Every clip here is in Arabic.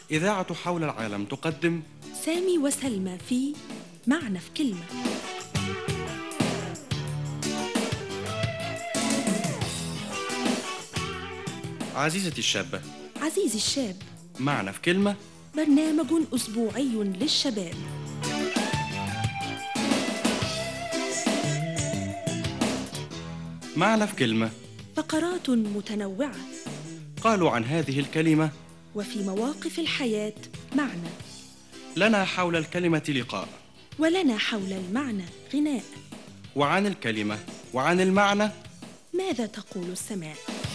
إذاعة حول العالم تقدم سامي وسلمى في معنى في كلمة. عزيزتي الشابة، عزيزي الشاب، معنى في كلمة، برنامج أسبوعي للشباب. معنى في كلمة. فقرات متنوعة، قالوا عن هذه الكلمة: وفي مواقف الحياة معنى، لنا حول الكلمة لقاء، ولنا حول المعنى غناء. وعن الكلمة وعن المعنى ماذا تقول السماء؟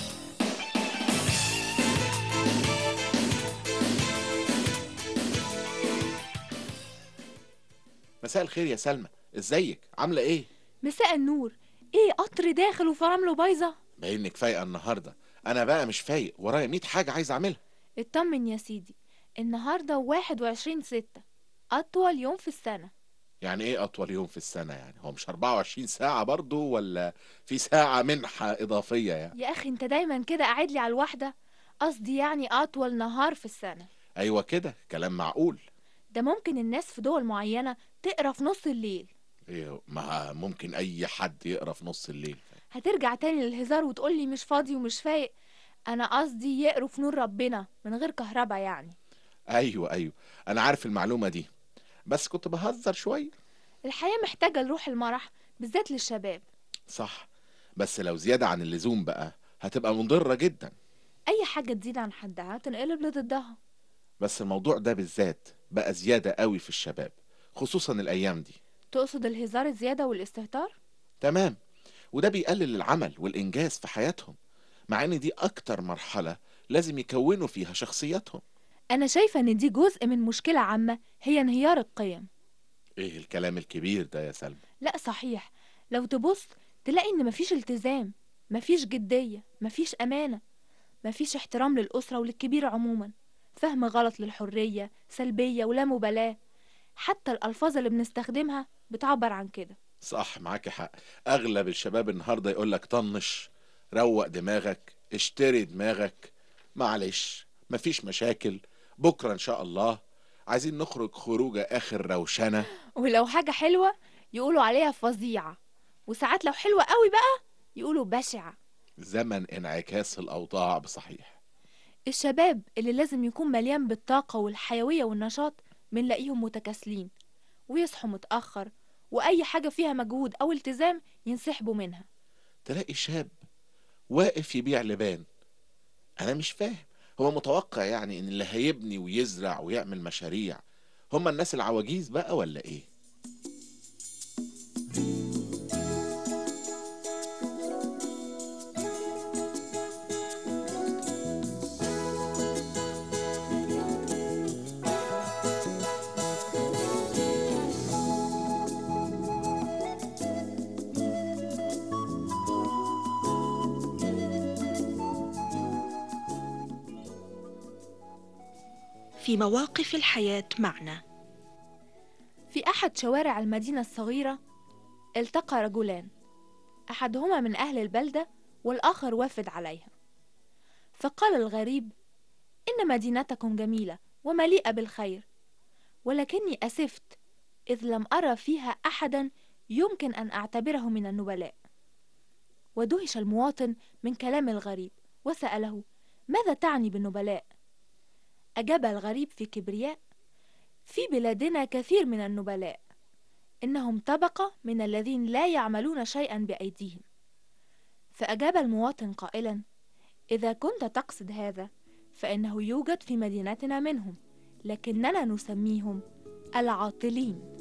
مساء الخير يا سلمى، ازيك؟ عامله ايه؟ مساء النور. ايه، قطر داخل وفرامله بايظه؟ باينك فايقه النهارده. انا بقى مش فايق، ورايا 100 حاجه عايز اعملها. اطمن يا سيدي، النهارده 21/6، اطول يوم في السنه. يعني ايه اطول يوم في السنه؟ يعني هو مش 24 ساعه برضو، ولا في ساعه منحه اضافيه يعني؟ يا اخي انت دايما كده قاعد لي على الواحده. قصدي يعني اطول نهار في السنه. ايوه كده، كلام معقول. ده ممكن الناس في دول معينه تقرا في نص الليل. ايه، ما ممكن اي حد يقرا في نص الليل. هترجع تاني للهزار وتقول لي مش فاضي ومش فايق. انا قصدي يقروا في نور ربنا من غير كهرباء يعني. ايوه، انا عارف المعلومه دي، بس كنت بهزر شويه. الحياه محتاجه لروح المرح، بالذات للشباب. صح، بس لو زياده عن اللزوم بقى هتبقى مضره جدا. اي حاجه تزيد عن حدها تنقلب لضدها. بس الموضوع ده بالذات بقى زياده قوي في الشباب، خصوصا الايام دي. تقصد الهزار الزياده والاستهتار؟ تمام، وده بيقلل العمل والإنجاز في حياتهم، مع إن دي أكتر مرحلة لازم يكونوا فيها شخصياتهم. أنا شايفة إن دي جزء من مشكلة عامة، هي انهيار القيم. إيه الكلام الكبير ده يا سلمى؟ لا صحيح، لو تبص تلاقي إن مفيش التزام، مفيش جدية، مفيش أمانة، مفيش احترام للأسرة وللكبير عموما، فهم غلط للحرية، سلبية ولا مبالاة. حتى الألفاظ اللي بنستخدمها بتعبر عن كده. صح، معاك حق. أغلب الشباب النهاردة يقولك طنش، روق دماغك، اشتري دماغك، معلش مفيش مشاكل، بكرة إن شاء الله، عايزين نخرج خروجة آخر روشنة. ولو حاجة حلوة يقولوا عليها فظيعة، وساعات لو حلوة قوي بقى يقولوا بشعة. زمن انعكاس الأوضاع بصحيح. الشباب اللي لازم يكون مليان بالطاقة والحيوية والنشاط بنلاقيهم متكاسلين ويصحوا متأخر، وأي حاجة فيها مجهود أو التزام ينسحبوا منها. تلاقي شاب واقف يبيع لبان. انا مش فاهم، هو متوقع يعني ان اللي هيبني ويزرع ويعمل مشاريع هم الناس العواجيز بقى ولا ايه؟ في مواقف الحياة معنى. في أحد شوارع المدينة الصغيرة التقى رجلان، أحدهما من أهل البلدة والآخر وافد عليها. فقال الغريب: إن مدينتكم جميلة ومليئة بالخير، ولكني أسفت إذ لم أرى فيها أحدا يمكن أن أعتبره من النبلاء. ودهش المواطن من كلام الغريب وسأله: ماذا تعني بالنبلاء؟ أجاب الغريب في كبرياء: في بلادنا كثير من النبلاء، إنهم طبقة من الذين لا يعملون شيئا بأيديهم. فأجاب المواطن قائلا: إذا كنت تقصد هذا فإنه يوجد في مدينتنا منهم، لكننا نسميهم العاطلين.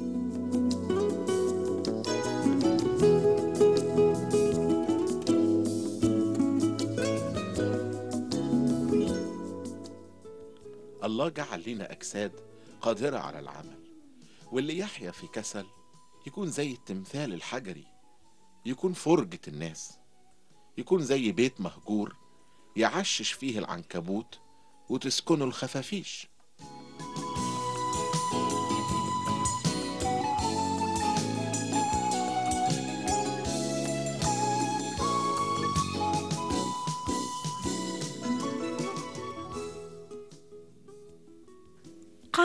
الله جعل لنا اجساد قادرة على العمل، واللي يحيا في كسل يكون زي التمثال الحجري، يكون فرجة الناس، يكون زي بيت مهجور يعشش فيه العنكبوت وتسكنه الخفافيش.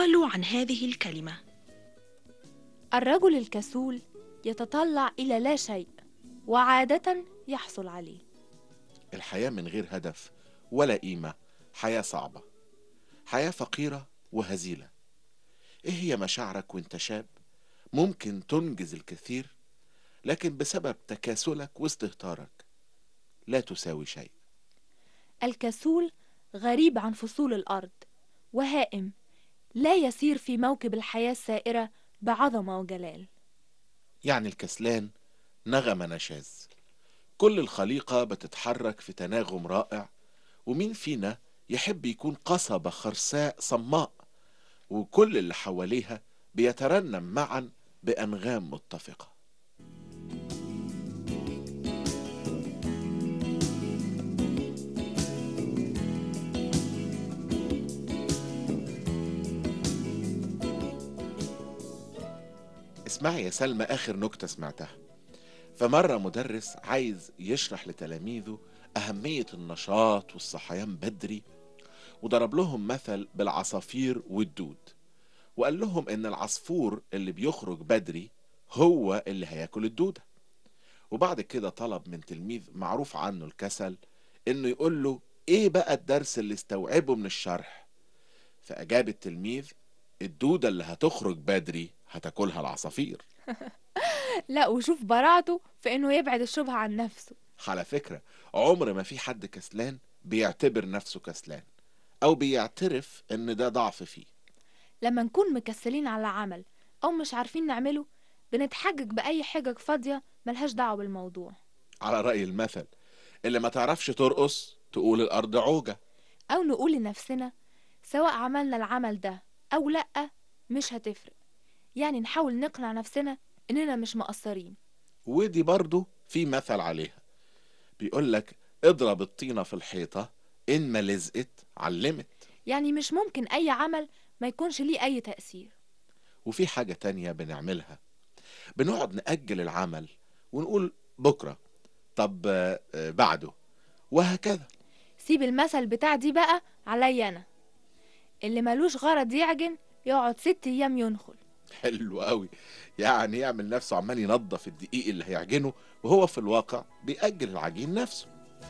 قالوا عن هذه الكلمة: الرجل الكسول يتطلع إلى لا شيء وعادة يحصل عليه. الحياة من غير هدف ولا قيمة حياة صعبة، حياة فقيرة وهزيلة. ايه هي مشاعرك وانت شاب؟ ممكن تنجز الكثير، لكن بسبب تكاسلك واستهتارك لا تساوي شيء. الكسول غريب عن فصول الأرض، وهائم لا يسير في موكب الحياة السائرة بعظمة وجلال. يعني الكسلان نغمة نشاز، كل الخليقة بتتحرك في تناغم رائع، ومين فينا يحب يكون قصبة خرساء صماء وكل اللي حواليها بيترنم معا بأنغام متفقة. اسمعي يا سلمى آخر نكتة سمعتها. فمرة مدرس عايز يشرح لتلاميذه أهمية النشاط والصحيان بدري، وضرب لهم مثل بالعصافير والدود، وقال لهم إن العصفور اللي بيخرج بدري هو اللي هياكل الدودة. وبعد كده طلب من تلميذ معروف عنه الكسل إنه يقول له إيه بقى الدرس اللي استوعبه من الشرح. فأجاب التلميذ: الدودة اللي هتخرج بدري هتاكلها العصافير. لا، وشوف براعته في إنه يبعد الشبهة عن نفسه. على فكرة عمر ما في حد كسلان بيعتبر نفسه كسلان أو بيعترف إن ده ضعف فيه. لما نكون مكسلين على عمل أو مش عارفين نعمله، بنتحجج بأي حجج فاضية ملهاش دعوة بالموضوع. على رأي المثل، اللي ما تعرفش ترقص تقول الأرض عوجة. أو نقول لنفسنا سواء عملنا العمل ده أو لأ مش هتفرق، يعني نحاول نقنع نفسنا إننا مش مقصرين. ودي برضو في مثل عليها، بيقولك اضرب الطينة في الحيطة إن ما لزقت علمت. يعني مش ممكن أي عمل ما يكونش ليه أي تأثير. وفي حاجة تانية بنعملها، بنقعد نأجل العمل ونقول بكرة، طب بعده، وهكذا. سيب المثل بتاع دي بقى عليا أنا، اللي ملوش غرض يعجن يقعد 6 أيام ينخل. حلو قوي، يعني يعمل نفسه عمال ينظف الدقيق اللي هيعجنه وهو في الواقع بيأجل العجين نفسه.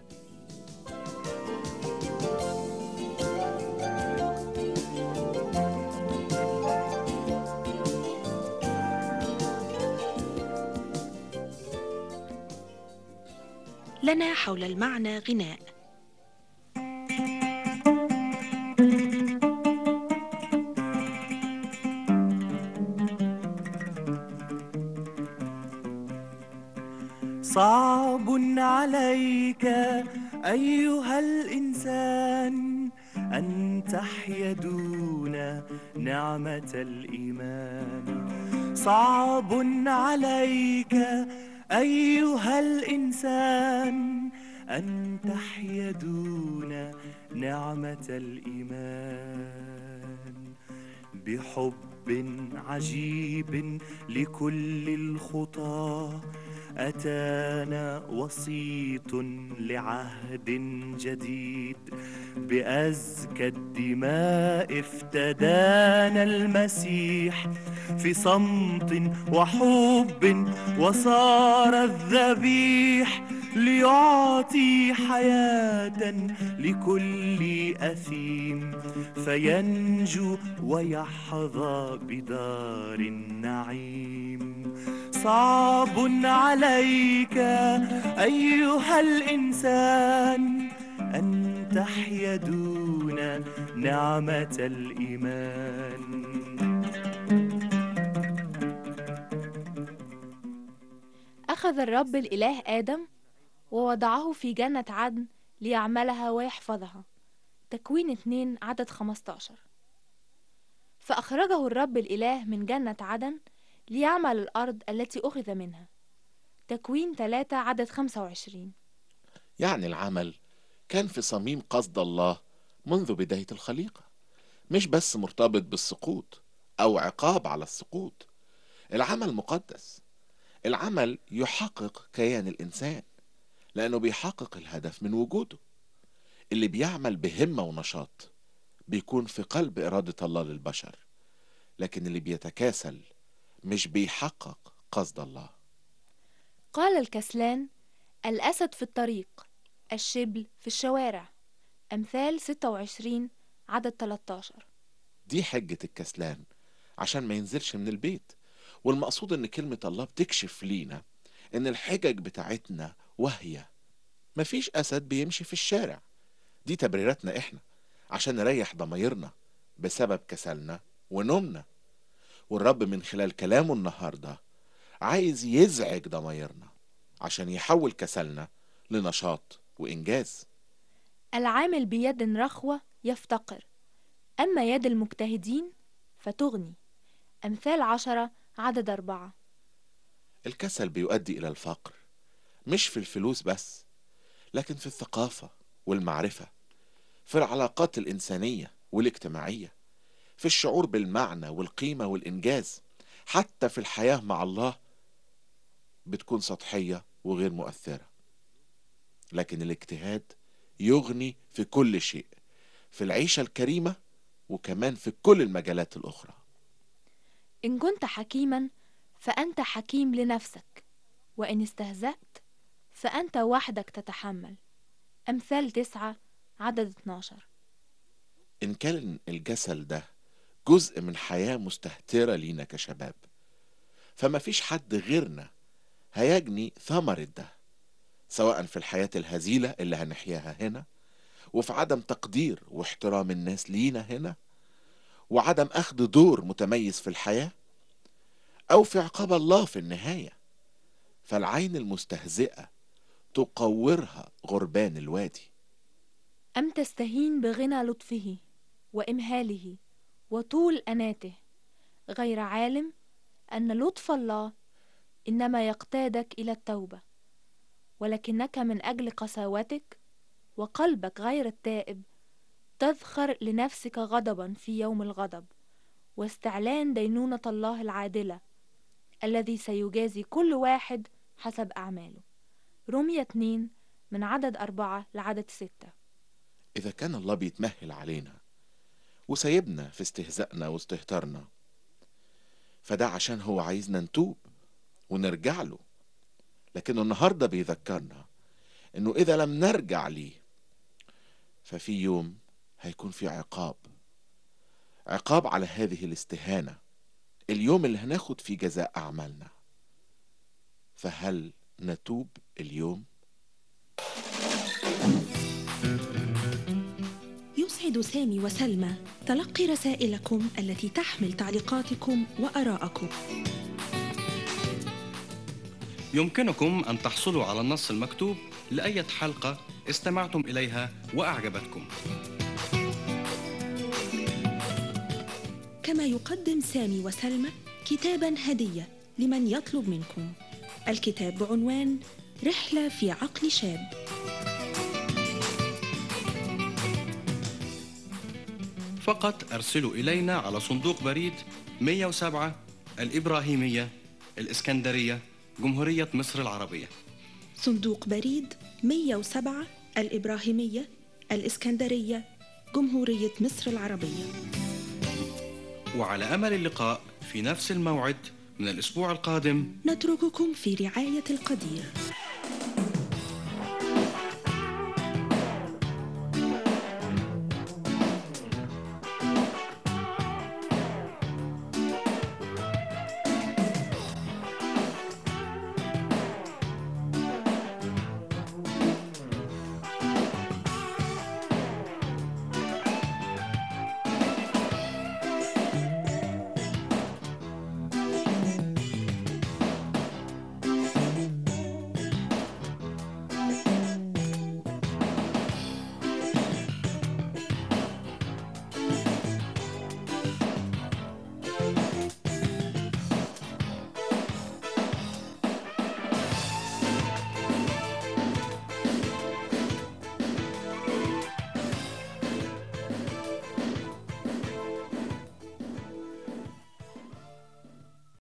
لنا حول المعنى غناء. صعب عليك أيها الإنسان أن تحيا دون نعمة الإيمان. صعب عليك أيها الإنسان أن تحيا دون نعمة الإيمان. بحب عجيب لكل الخطى أتانا وسيط لعهد جديد. بأزكى الدماء افتدانا المسيح في صمت وحب، وصار الذبيح ليعطي حياة لكل أثيم، فينجو ويحظى بدار النعيم. صعب عليك أيها الإنسان أن تحيا دون نعمة الإيمان. أخذ الرب الإله آدم ووضعه في جنة عدن ليعملها ويحفظها. تكوين 2 عدد 15. فأخرجه الرب الإله من جنة عدن ليعمل الأرض التي أخذ منها. تكوين 3 عدد 25. يعني العمل كان في صميم قصد الله منذ بداية الخليقة، مش بس مرتبط بالسقوط أو عقاب على السقوط. العمل مقدس، العمل يحقق كيان الإنسان لأنه بيحقق الهدف من وجوده. اللي بيعمل بهمة ونشاط بيكون في قلب إرادة الله للبشر، لكن اللي بيتكاسل مش بيحقق قصد الله. قال الكسلان: الأسد في الطريق، الشبل في الشوارع. أمثال 26 عدد 13. دي حجة الكسلان عشان ما ينزلش من البيت. والمقصود ان كلمة الله بتكشف لينا ان الحجج بتاعتنا واهية. مفيش أسد بيمشي في الشارع. دي تبريراتنا احنا عشان نريح ضميرنا بسبب كسلنا ونومنا. والرب من خلال كلامه النهاردة عايز يزعج ضميرنا عشان يحول كسلنا لنشاط وإنجاز. العامل بيد رخوة يفتقر، أما يد المجتهدين فتغني. أمثال 10 عدد 4. الكسل بيؤدي إلى الفقر، مش في الفلوس بس، لكن في الثقافة والمعرفة، في العلاقات الإنسانية والاجتماعية، في الشعور بالمعنى والقيمة والإنجاز. حتى في الحياة مع الله بتكون سطحية وغير مؤثرة. لكن الاجتهاد يغني في كل شيء، في العيشة الكريمة وكمان في كل المجالات الأخرى. إن كنت حكيما فأنت حكيم لنفسك، وإن استهزأت فأنت وحدك تتحمل. أمثال 9 عدد 12. إن كان الجسل ده جزء من حياة مستهترة لينا كشباب، فما فيش حد غيرنا هيجني ثمرة ده، سواء في الحياة الهزيلة اللي هنحياها هنا، وفي عدم تقدير واحترام الناس لينا هنا، وعدم أخذ دور متميز في الحياة، أو في عقاب الله في النهاية. فالعين المستهزئة تقورها غربان الوادي. أم تستهين بغنى لطفه وإمهاله وطول أناته، غير عالم أن لطف الله إنما يقتادك إلى التوبة، ولكنك من أجل قساوتك وقلبك غير التائب تذخر لنفسك غضبا في يوم الغضب واستعلان دينونة الله العادلة الذي سيجازي كل واحد حسب أعماله. رومية 2 من عدد 4 لعدد 6. إذا كان الله بيتمهل علينا وسيبنا في استهزائنا واستهترنا، فده عشان هو عايزنا نتوب ونرجع له. لكنه النهاردة بيذكرنا إنه إذا لم نرجع ليه ففي يوم هيكون في عقاب على هذه الاستهانة، اليوم اللي هناخد فيه جزاء أعمالنا. فهل نتوب اليوم؟ يسعد سامي وسلمى تلقي رسائلكم التي تحمل تعليقاتكم وآراءكم. يمكنكم أن تحصلوا على النص المكتوب لأي حلقة استمعتم إليها وأعجبتكم. كما يقدم سامي وسلمى كتاباً هدية لمن يطلب منكم. الكتاب بعنوان رحلة في عقل شاب. فقط أرسلوا إلينا على صندوق بريد 107 الإبراهيمية، الإسكندرية، جمهورية مصر العربية. صندوق بريد 107 الإبراهيمية، الإسكندرية، جمهورية مصر العربية. وعلى أمل اللقاء في نفس الموعد من الأسبوع القادم. نترككم في رعاية القدير.